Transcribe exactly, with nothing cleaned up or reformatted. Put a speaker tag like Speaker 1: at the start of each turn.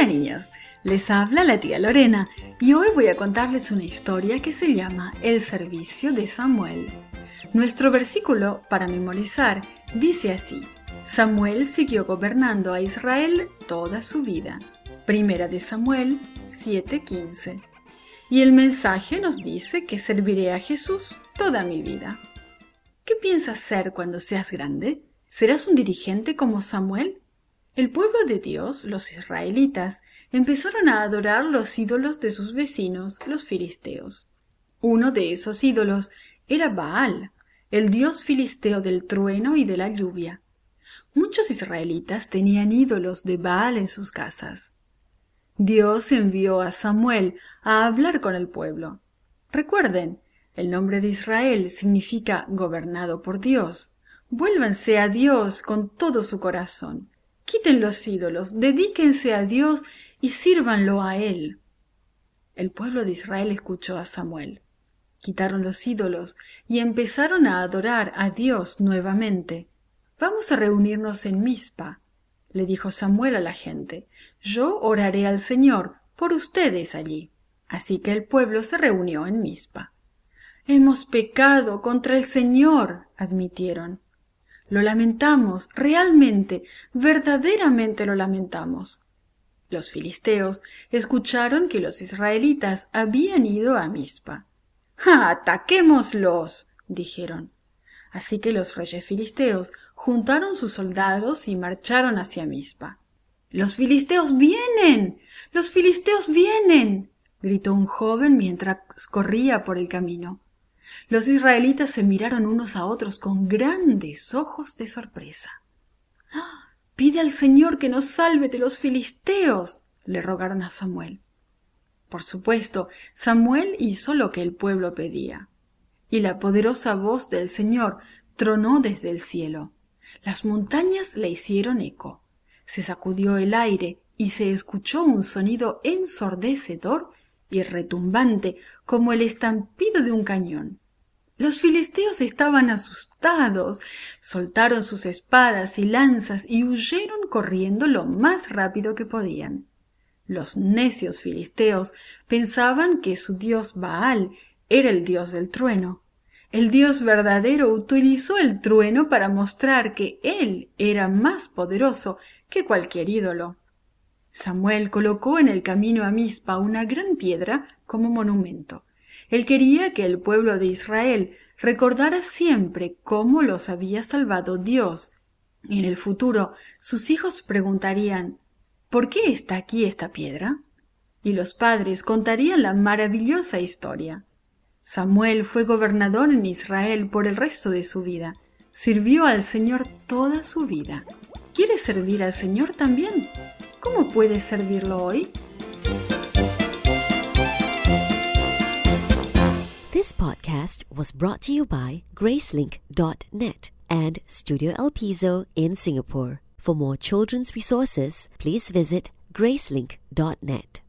Speaker 1: Hola niños, les habla la tía Lorena y hoy voy a contarles una historia que se llama El servicio de Samuel. Nuestro versículo para memorizar dice así: Samuel siguió gobernando a Israel toda su vida. Primera de Samuel siete quince. Y el mensaje nos dice que serviré a Jesús toda mi vida. ¿Qué piensas ser cuando seas grande? ¿Serás un dirigente como Samuel? El pueblo de Dios, los israelitas, empezaron a adorar los ídolos de sus vecinos, los filisteos. Uno de esos ídolos era Baal, el dios filisteo del trueno y de la lluvia. Muchos israelitas tenían ídolos de Baal en sus casas. Dios envió a Samuel a hablar con el pueblo. Recuerden, el nombre de Israel significa gobernado por Dios. Vuélvanse a Dios con todo su corazón. Quiten los ídolos, dedíquense a Dios y sírvanlo a Él. El pueblo de Israel escuchó a Samuel. Quitaron los ídolos y empezaron a adorar a Dios nuevamente. Vamos a reunirnos en Mizpa, le dijo Samuel a la gente. Yo oraré al Señor por ustedes allí. Así que el pueblo se reunió en Mizpa. Hemos pecado contra el Señor, admitieron. Lo lamentamos, realmente, verdaderamente lo lamentamos. Los filisteos escucharon que los israelitas habían ido a Mizpa. ¡Ah, ataquémoslos!, dijeron. Así que los reyes filisteos juntaron sus soldados y marcharon hacia Mizpa. ¡Los filisteos vienen! ¡Los filisteos vienen!, gritó un joven mientras corría por el camino. Los israelitas se miraron unos a otros con grandes ojos de sorpresa. ¡Ah! «Pide al Señor que nos salve de los filisteos», le rogaron a Samuel. Por supuesto, Samuel hizo lo que el pueblo pedía. Y la poderosa voz del Señor tronó desde el cielo. Las montañas le hicieron eco. Se sacudió el aire y se escuchó un sonido ensordecedor y retumbante como el estampido de un cañón. Los filisteos estaban asustados, soltaron sus espadas y lanzas y huyeron corriendo lo más rápido que podían. Los necios filisteos pensaban que su dios Baal era el dios del trueno. El Dios verdadero utilizó el trueno para mostrar que él era más poderoso que cualquier ídolo. Samuel colocó en el camino a Mizpa una gran piedra como monumento. Él quería que el pueblo de Israel recordara siempre cómo los había salvado Dios. En el futuro, sus hijos preguntarían: ¿por qué está aquí esta piedra? Y los padres contarían la maravillosa historia. Samuel fue gobernador en Israel por el resto de su vida. Sirvió al Señor toda su vida. ¿Quieres servir al Señor también? ¿Cómo puedes servirlo hoy?
Speaker 2: This podcast was brought to you by Gracelink dot net and Studio El Piso in Singapore. For more children's resources, please visit Gracelink dot net.